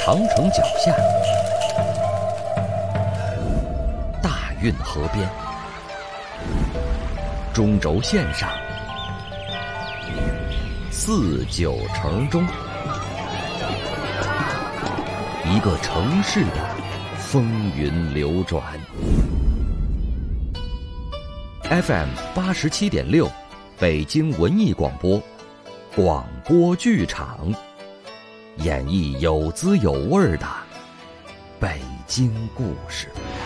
长城脚下，大运河边，中轴线上，四九城中，一个城市的风云流转。FM 87.6，北京文艺广播，广播剧场，演绎有滋有味的北京故事。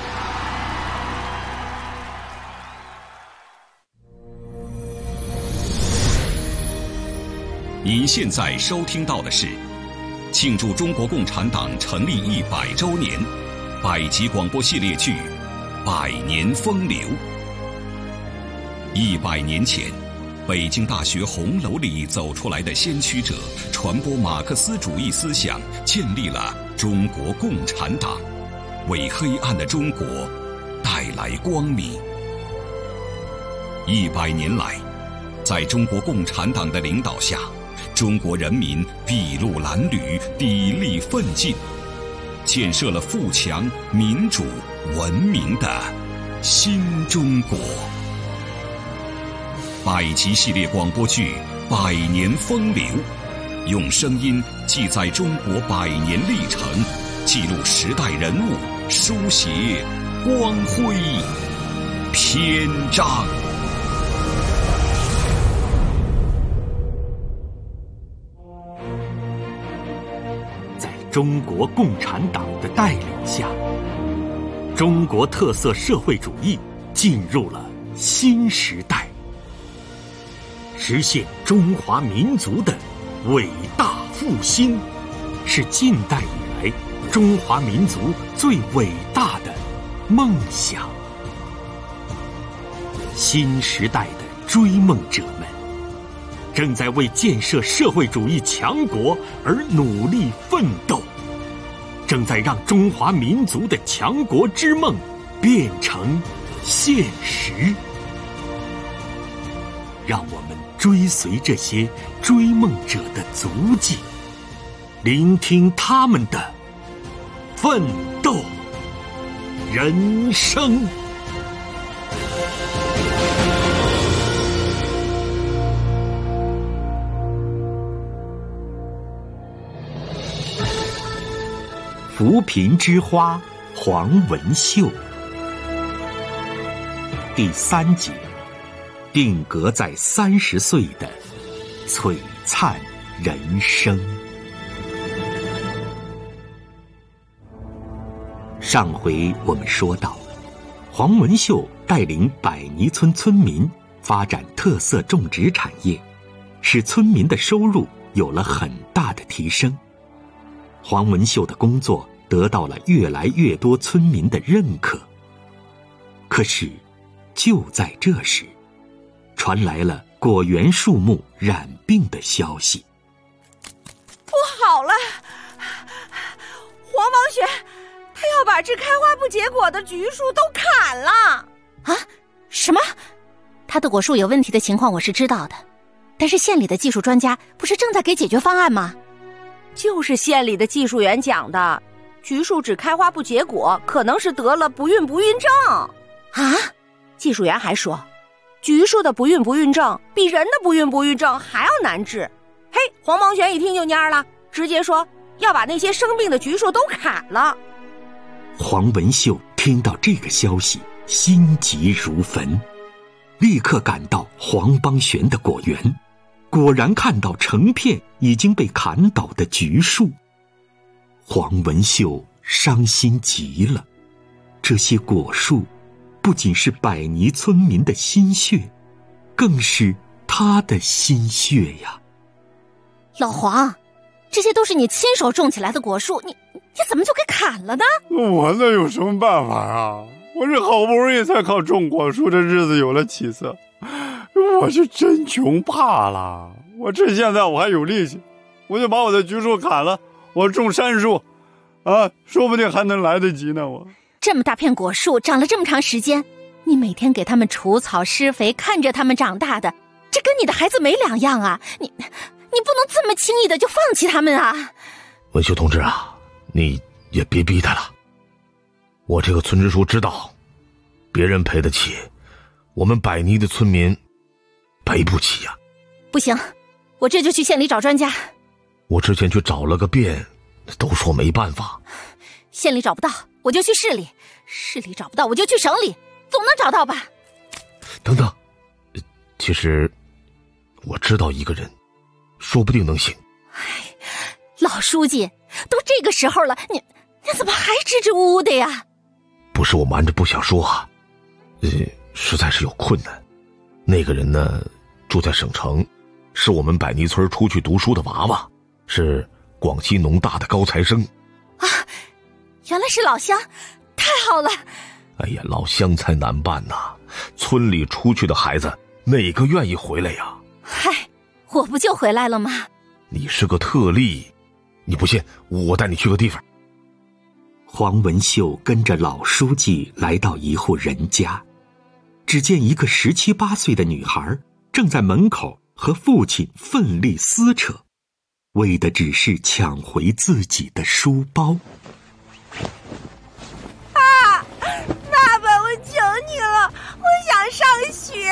您现在收听到的是庆祝中国共产党成立100周年百集广播系列剧《百年风流》。100年前，北京大学红楼里走出来的先驱者，传播马克思主义思想，建立了中国共产党，为黑暗的中国带来光明。100年来，在中国共产党的领导下，中国人民筚路蓝缕，砥砺奋进，建设了富强、民主、文明的新中国。百集系列广播剧《百年风流》，用声音记载中国100年历程，记录时代人物，书写光辉篇章。 在中国共产党的带领下，中国特色社会主义进入了新时代，实现中华民族的伟大复兴，是近代以来中华民族最伟大的梦想。新时代的追梦者们正在为建设社会主义强国而努力奋斗，正在让中华民族的强国之梦变成现实。让我们追随这些追梦者的足迹，聆听他们的奋斗人生。扶贫之花黄文秀第3节，定格在30岁的璀璨人生。上回我们说到，黄文秀带领百泥村村民发展特色种植产业，使村民的收入有了很大的提升。黄文秀的工作得到了越来越多村民的认可。可是就在这时，传来了果园树木染病的消息。 不好了，黄毛雪他要把这开花不结果的橘树都砍了。 啊？什么？他的果树有问题的情况我是知道的，但是县里的技术专家不是正在给解决方案吗？ 就是县里的技术员讲的，橘树只开花不结果，可能是得了不孕症。 啊？ 技术员还说，橘树的不孕症比人的不孕症还要难治。嘿，黄毛玄一听就蔫了，直接说要把那些生病的橘树都砍了。 黄文秀听到这个消息，心急如焚，立刻赶到黄邦玄的果园，果然看到成片已经被砍倒的橘树。黄文秀伤心极了，这些果树不仅是百泥村民的心血，更是他的心血呀。 老黄，这些都是你亲手种起来的果树，你怎么就给砍了呢？ 我那有什么办法啊？我这好不容易才靠种果树的日子有了起色，我是真穷怕了。我趁现在我还有力气，我就把我的橘树砍了，我种杉树啊，说不定还能来得及呢。我这么大片果树长了这么长时间，你每天给他们除草施肥，看着他们长大的，这跟你的孩子没两样啊！你不能这么轻易的就放弃他们啊！ 文秀同志啊， 你也别逼他了。我这个村支书知道，别人赔得起，我们百尼的村民赔不起呀。 不行，我这就去县里找专家。 我之前去找了个遍，都说没办法。 县里找不到，我就去市里；市里找不到，我就去省里，总能找到吧？ 等等，其实我知道一个人，说不定能行。 老书记，都这个时候了，你怎么还支支吾吾的呀？ 不是我瞒着不想说啊，实在是有困难。那个人呢，住在省城，是我们百尼村出去读书的娃娃，是广西农大的高材生。 啊，原来是老乡，太好了！ 哎呀，老乡才难办呐，村里出去的孩子哪个愿意回来呀？ 嗨，我不就回来了吗？ 你是个特例，你不信，我带你去个地方。 黄文秀跟着老书记来到一户人家，只见一个17、18岁的女孩正在门口和父亲奋力撕扯，为的只是抢回自己的书包。 爸爸，我求你了，我想上学。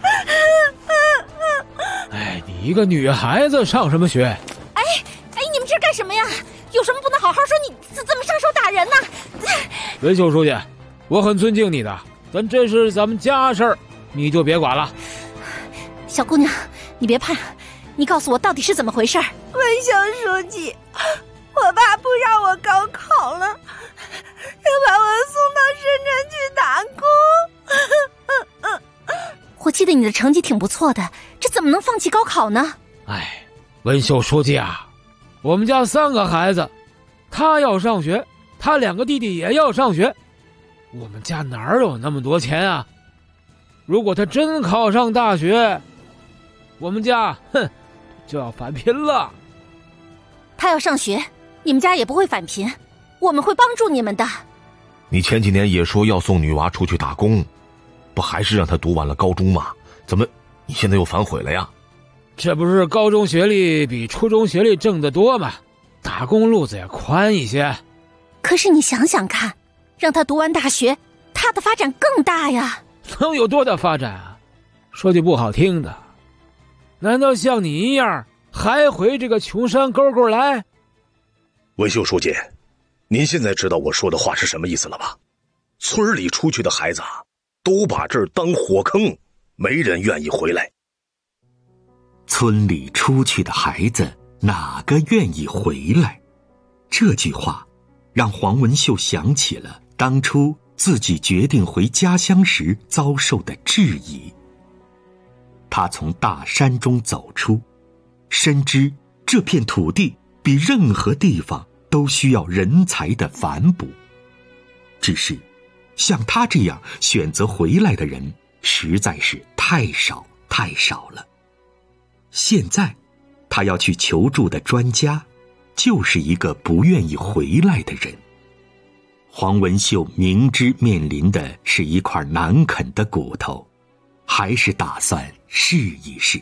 哎，你一个女孩子上什么学？ 哎，你们这干什么呀？有什么不能好好说？你怎么上手打人呢？ 文秀书记，我很尊敬你的，但这是咱们家事儿，你就别管了。 小姑娘，你别怕，你告诉我到底是怎么回事？ 文秀书记，我爸不让我高考了，要把我送到深圳去打工。 我记得你的成绩挺不错的，这怎么能放弃高考呢？ 哎，文秀书记啊，我们家3个孩子，他要上学，他2个弟弟也要上学，我们家哪有那么多钱啊？如果他真考上大学，我们家就要返贫了。 他要上学，你们家也不会返贫，我们会帮助你们的。 你前几年也说要送女娃出去打工，不还是让她读完了高中吗？怎么你现在又反悔了呀？ 这不是高中学历比初中学历挣得多吗？打工路子也宽一些。 可是你想想看，让他读完大学，他的发展更大呀。 能有多大发展啊？说句不好听的，难道像你一样还回这个穷山沟沟来？ 文秀书记，您现在知道我说的话是什么意思了吧？村里出去的孩子都把这儿当火坑，没人愿意回来。 村里出去的孩子哪个愿意回来？这句话让黄文秀想起了当初自己决定回家乡时遭受的质疑。他从大山中走出，深知这片土地比任何地方都需要人才的反哺，只是像他这样选择回来的人实在是太少太少了。现在他要去求助的专家就是一个不愿意回来的人。黄文秀明知面临的是一块难啃的骨头，还是打算试一试。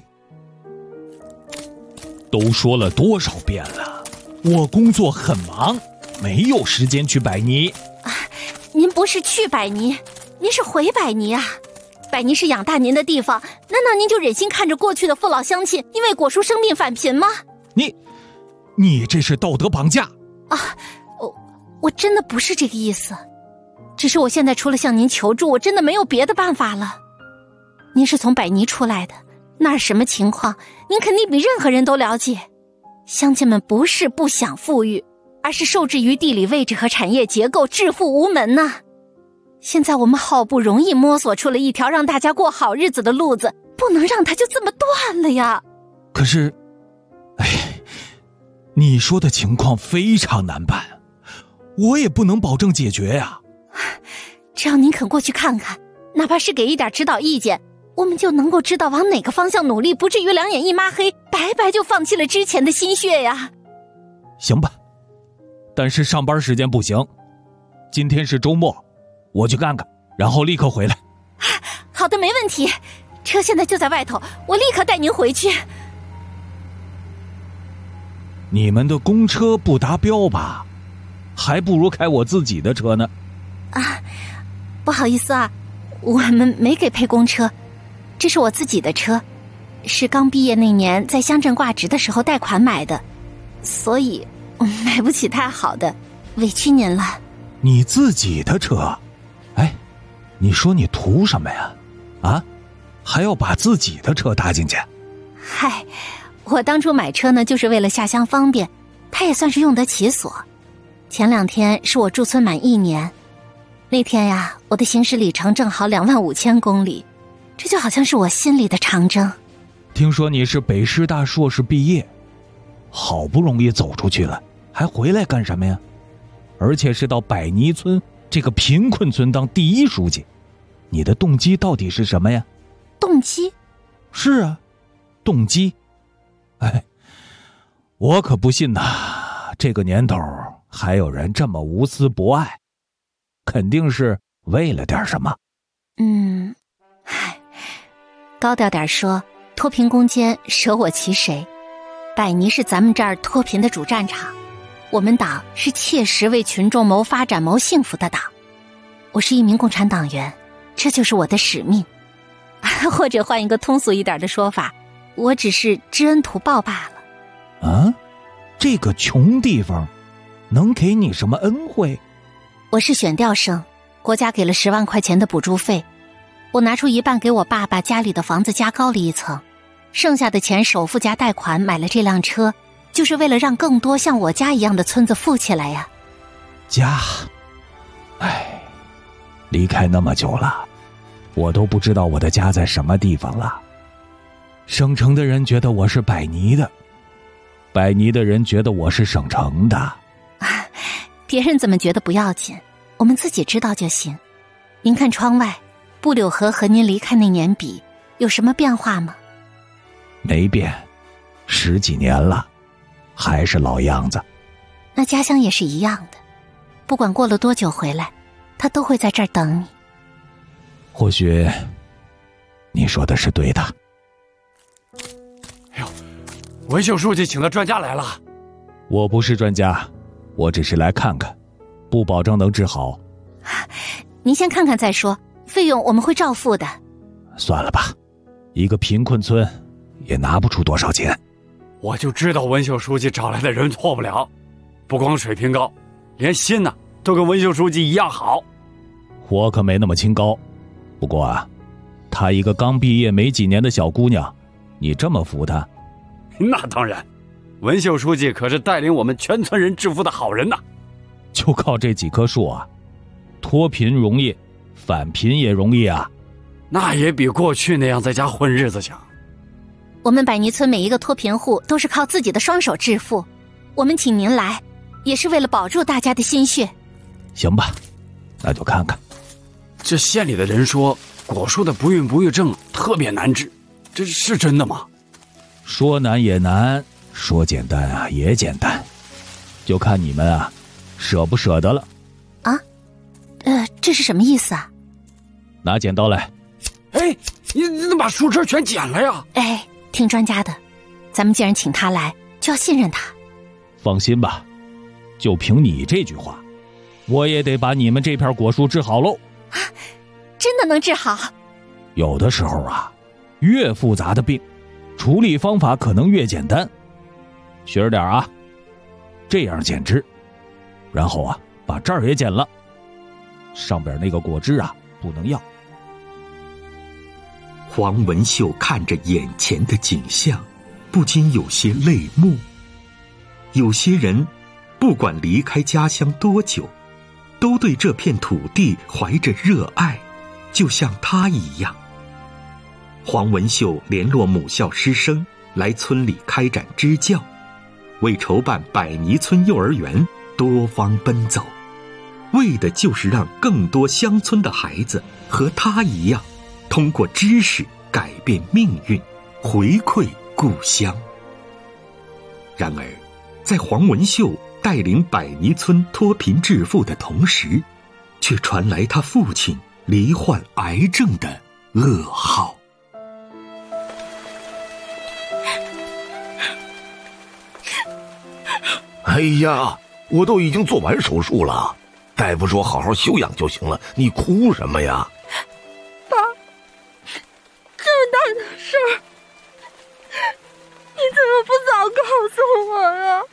都说了多少遍了，我工作很忙，没有时间去百尼。 您不是去百尼，您是回百尼啊。百尼是养大您的地方，难道您就忍心看着过去的父老乡亲因为果叔生病返贫吗？ 你这是道德绑架啊！我真的不是这个意思，只是我现在除了向您求助，我真的没有别的办法了。您是从百尼出来的，那儿什么情况，您肯定比任何人都了解。乡亲们不是不想富裕，而是受制于地理位置和产业结构，致富无门呐。现在我们好不容易摸索出了一条让大家过好日子的路子，不能让它就这么断了呀。 可是，你说的情况非常难办，我也不能保证解决呀。 只要您肯过去看看，哪怕是给一点指导意见，我们就能够知道往哪个方向努力，不至于两眼一抹黑，白白就放弃了之前的心血呀。 行吧，但是上班时间不行，今天是周末，我去看看，然后立刻回来。 好的，没问题，车现在就在外头，我立刻带您回去。 你们的公车不达标吧？ 还不如开我自己的车呢。 啊，不好意思啊，我们没给配公车，这是我自己的车，是刚毕业那年在乡镇挂职的时候贷款买的，所以买不起太好的，委屈您了。 你自己的车？哎，你说你图什么呀？啊，还要把自己的车搭进去？ 嗨，我当初买车呢，就是为了下乡方便，它也算是用得其所。前2天是我驻村满1年，那天呀，我的行驶里程正好25000公里，这就好像是我心里的长征。 听说你是北师大硕士毕业，好不容易走出去了，还回来干什么呀？而且是到百泥村这个贫困村当第1书记，你的动机到底是什么呀？ 动机？ 是啊，动机。哎，我可不信呐，这个年头还有人这么无私博爱，肯定是为了点什么。 高调点说，脱贫攻坚，舍我其谁？百泥是咱们这儿脱贫的主战场，我们党是切实为群众谋发展、谋幸福的党。我是一名共产党员，这就是我的使命。或者换一个通俗一点的说法，我只是知恩图报罢了。 啊，这个穷地方能给你什么恩惠？ 我是选调生，国家给了10万块钱的补助费，我拿出1半给我爸爸家里的房子加高了1层，剩下的钱首付加贷款买了这辆车，就是为了让更多像我家一样的村子富起来呀。 家，哎，离开那么久了，我都不知道我的家在什么地方了。省城的人觉得我是百泥的，百泥的人觉得我是省城的。 别人怎么觉得不要紧，我们自己知道就行。您看窗外，布柳河和您离开那年比，有什么变化吗？ 没变，10几年了，还是老样子。 那家乡也是一样的，不管过了多久回来，他都会在这儿等你。 或许你说的是对的。 哎呦，文秀书记请的专家来了。 我不是专家，我只是来看看，不保证能治好。 您先看看再说，费用我们会照付的。 算了吧，一个贫困村也拿不出多少钱。 我就知道文秀书记找来的人错不了，不光水平高，连心呢都跟文秀书记一样好。 我可没那么清高，不过啊，她一个刚毕业没几年的小姑娘，你这么服她？ 那当然，文秀书记可是带领我们全村人致富的好人呐。 就靠这几棵树啊，脱贫容易，返贫也容易啊。 那也比过去那样在家混日子强。 我们百泥村每一个脱贫户都是靠自己的双手致富，我们请您来，也是为了保住大家的心血。 行吧，那就看看。 这县里的人说，果树的不孕不育症特别难治，这是真的吗？ 说难也难，说简单啊也简单，就看你们啊舍不舍得了。 啊？这是什么意思啊？ 拿剪刀来。 哎，你怎么把树枝全剪了呀？ 哎，听专家的，咱们既然请他来，就要信任他。 放心吧，就凭你这句话，我也得把你们这片果树治好喽。 啊，真的能治好？ 有的时候啊，越复杂的病，处理方法可能越简单。学着点啊，这样剪枝，然后啊，把这儿也剪了，上边那个果汁啊，不能要。 黄文秀看着眼前的景象，不禁有些泪目。有些人，不管离开家乡多久，都对这片土地怀着热爱，就像他一样。黄文秀联络母校师生来村里开展支教，为筹办百泥村幼儿园多方奔走，为的就是让更多乡村的孩子和他一样，通过知识改变命运，回馈故乡。然而，在黄文秀带领百泥村脱贫致富的同时，却传来他父亲罹患癌症的噩耗。 哎呀， 我都已经做完手术了，大夫说好好休养就行了，你哭什么呀？ 爸，这么大的事儿，你怎么不早告诉我呀？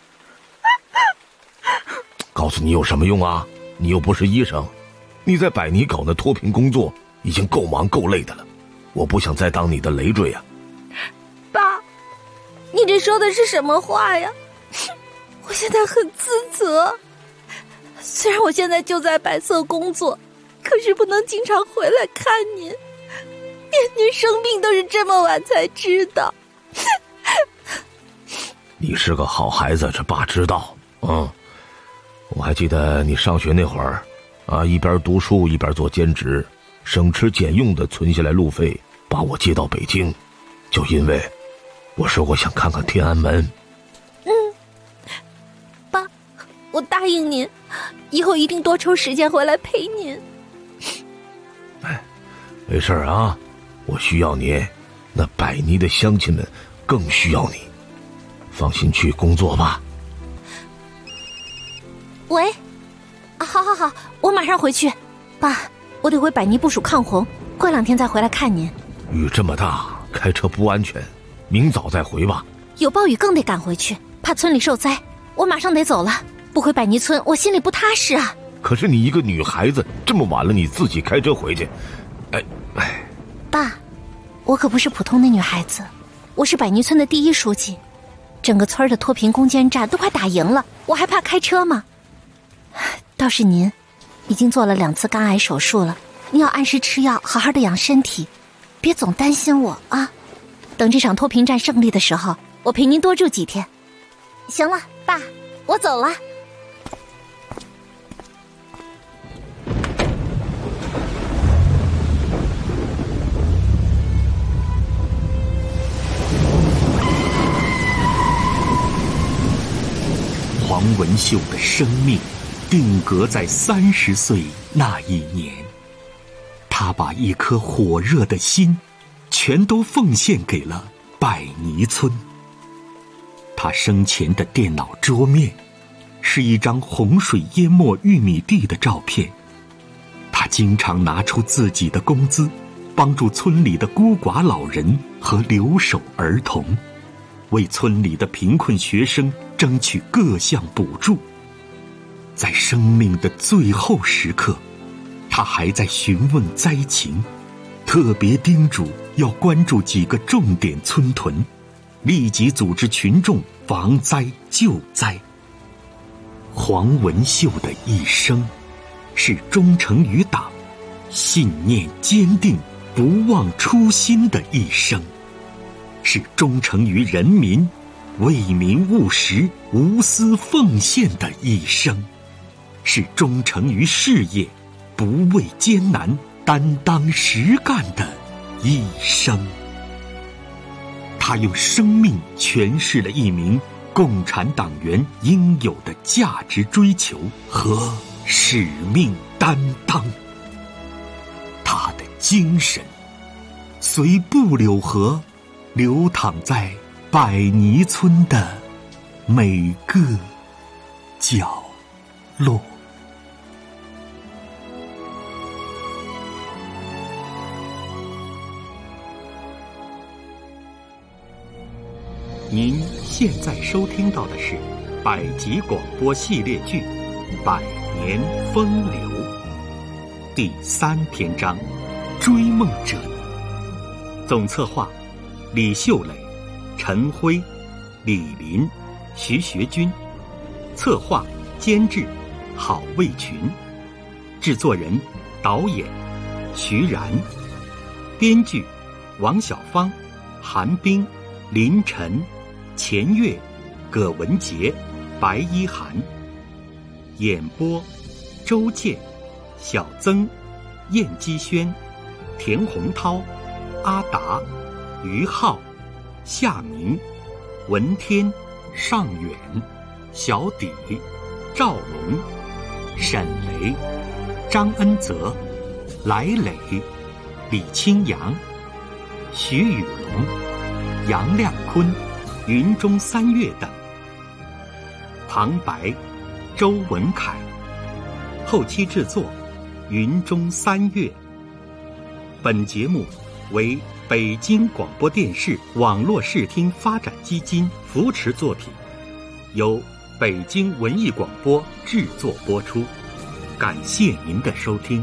告诉你有什么用啊？你又不是医生，你在百尼搞那脱贫工作已经够忙够累的了，我不想再当你的累赘啊。 爸，你这说的是什么话呀？我现在很自责，虽然我现在就在百色工作，可是不能经常回来看您，连您生病都是这么晚才知道。 你是个好孩子，这爸知道。我还记得你上学那会儿啊，一边读书一边做兼职，省吃俭用的存下来路费，把我接到北京，就因为我说我想看看天安门。 爸，我答应您，以后一定多抽时间回来陪您。 没事啊，我需要你，那百尼的乡亲们更需要你，放心去工作吧。 喂，好，我马上回去。爸，我得回百尼部署抗洪，过2天再回来看您。 雨这么大，开车不安全，明早再回吧。 有暴雨更得赶回去，怕村里受灾。我马上得走了，不回百尼村，我心里不踏实啊。 可是你一个女孩子，这么晚了你自己开车回去， 爸，我可不是普通的女孩子，我是百尼村的第1书记，整个村的脱贫攻坚战都快打赢了，我还怕开车吗？倒是您，已经做了2次肝癌手术了，你要按时吃药，好好的养身体，别总担心我啊。等这场脱贫战胜利的时候，我陪您多住几天。行了，爸，我走了。 黄文秀的生命定格在30岁那一年，他把一颗火热的心全都奉献给了百尼村。他生前的电脑桌面是一张洪水淹没玉米地的照片，他经常拿出自己的工资帮助村里的孤寡老人和留守儿童，为村里的贫困学生争取各项补助。在生命的最后时刻，他还在询问灾情，特别叮嘱要关注几个重点村屯，立即组织群众防灾救灾。黄文秀的一生是忠诚于党、信念坚定、不忘初心的一生，是忠诚于人民、为民务实、无私奉献的一生，是忠诚于事业、不畏艰难、担当实干的一生。他用生命诠释了一名共产党员应有的价值追求和使命担当。他的精神随布柳河流淌在百尼村的每个角落。您现在收听到的是百集广播系列剧《百年风流》第3篇章《追梦者》，总策划李秀磊、陈辉、李林、徐学军，策划监制郝卫群，制作人导演徐然，编剧王小芳、韩冰、林晨、钱月、葛文杰、白一涵，演播周健、小曾、燕姬轩、田洪涛、阿达、于浩、夏明、文天、尚远、小底、赵龙、沈雷、张恩泽、来磊、李清扬、徐宇龙、杨亮坤、云中三月等。旁白周文凯，后期制作云中三月。本节目为北京广播电视网络视听发展基金扶持作品，由北京文艺广播制作播出。感谢您的收听。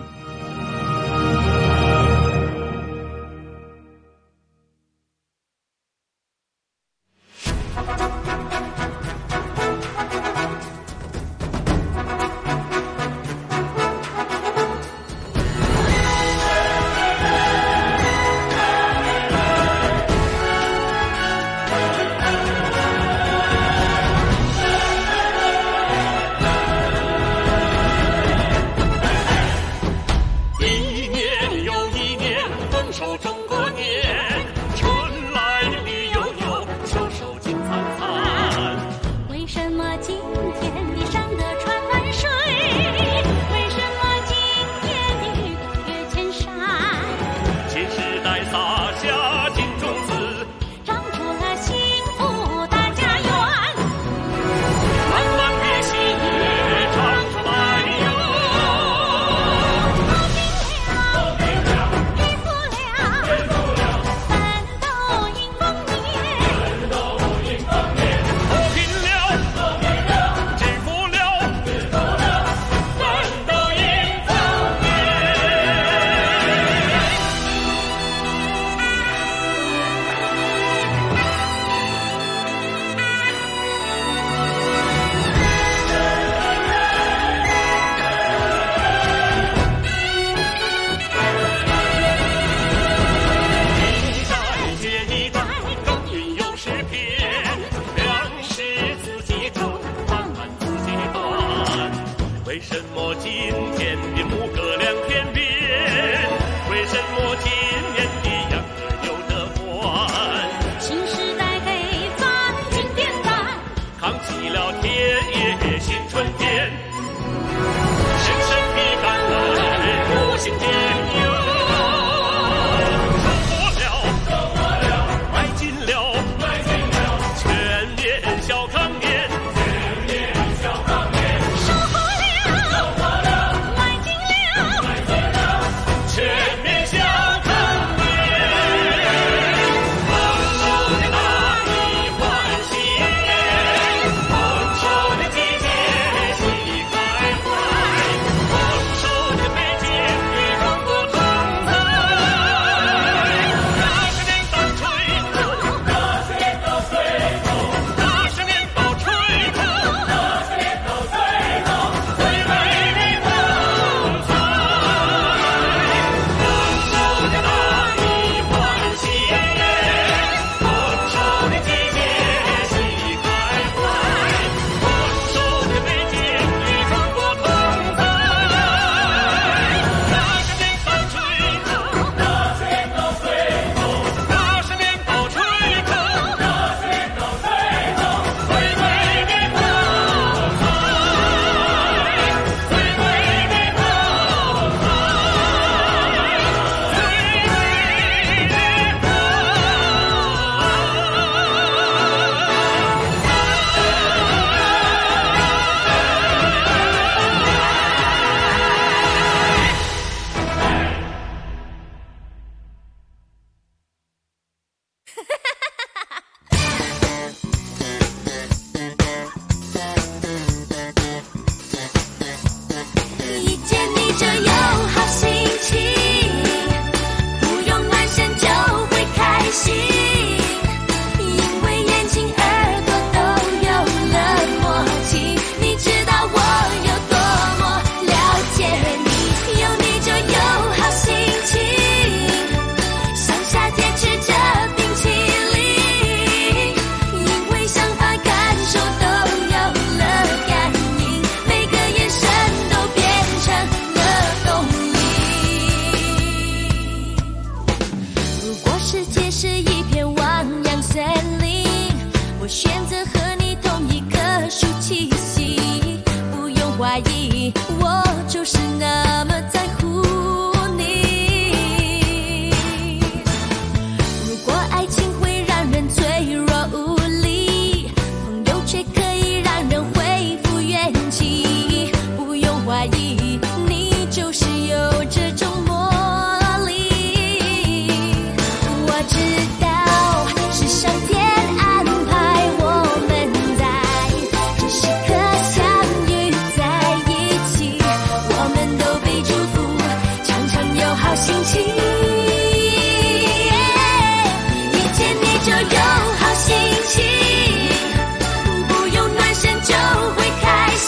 却可以让人恢复元气。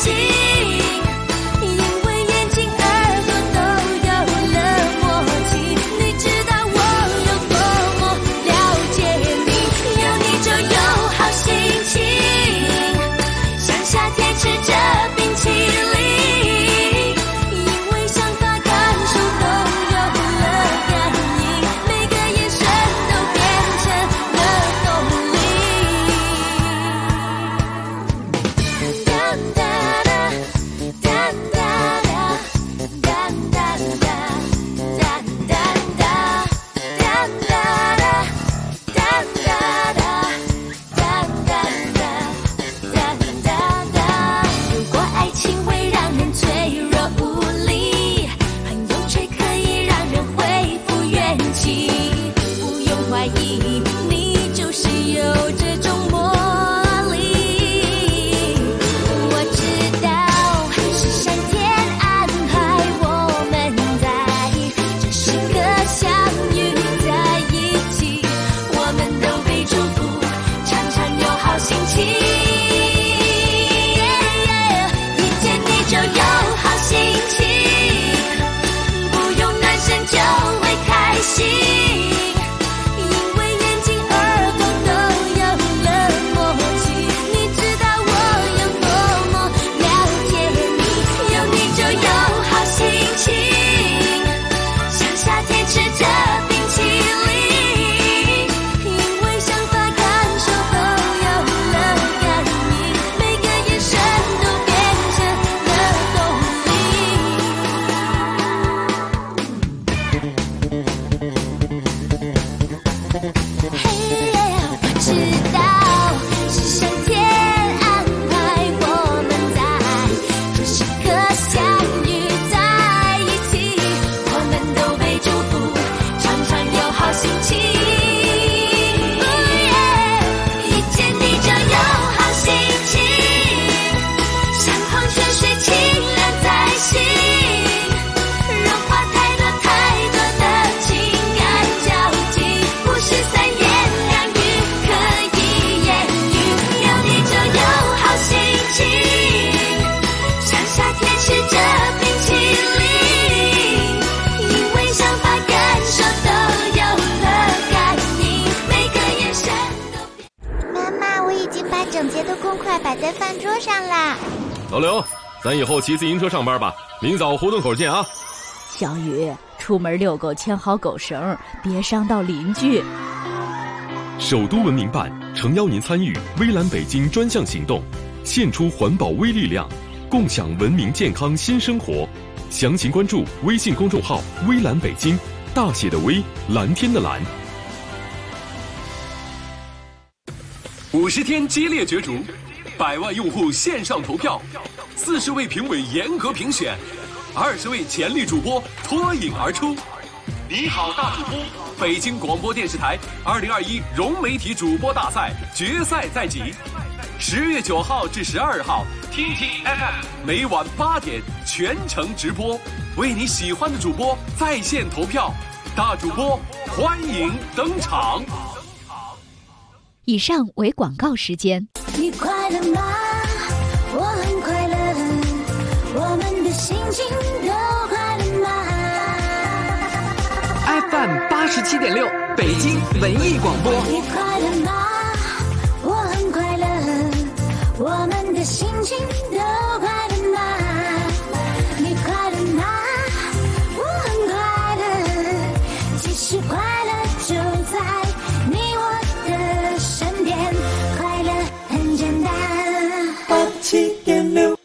心，因为眼睛耳朵都有了默契。你知道我有多么了解你，有你就有好心情，像夏天吃着冰淇淋，因为想法感受都有了感应，每个眼神都变成了动力。如果爱情会让人脆弱无力，很有趣可以让人恢复元气，不用怀疑，你就是有这种魔力。我知道是上天安排我们在这时刻相遇在一起，我们都被祝福，常常有好心情。遇见你就有好心情，不用男生就会开心，因为眼睛耳朵都有了默契。你知道我有多么了解你，有你就有好心情，像夏天吃着冰淇淋，因为想法感受都有了感应，每个眼神都变成了动力。我知道是上天安排我们在这时刻相遇在一起，我们都被祝福，常常有好心情。遇见你就有好心情，像矿泉水清凉在心，融化太多的情感交集，不是三言两语可以言喻，有你就有好心情，像夏天吃着冰淇淋，因为想法感受都有了感应，每个眼神都变。 妈妈，我已经把整洁的公筷摆在饭桌上啦。 老刘，咱以后骑自行车上班吧，明早胡同口见啊。 小雨，出门遛狗牵好狗绳，别伤到邻居。 首都文明办诚邀您参与微蓝北京专项行动，献出环保微力量，共享文明健康新生活。详情关注微信公众号“微蓝北京”，大写的微，蓝天的蓝。 50天激烈角逐，100万用户线上投票，40位评委严格评选，20位潜力主播脱颖而出。你好，大主播！北京广播电视台2021融媒体主播大赛决赛在即，10月9号至12号，听听 FM 每晚8点全程直播，为你喜欢的主播在线投票，大主播欢迎登场。 以上为广告时间。 你快乐吗？我很快乐，我们的心情都快乐吗？ FM 87.6北京文艺广播。 你快乐吗？我很快乐，我们的心情都快乐吗？你快乐吗？我很快乐，其实快乐就在你我的身边，快乐很简单。87.6。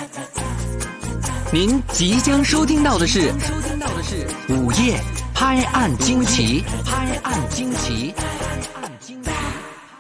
您即将收听到的是午夜拍案惊奇，拍案惊奇。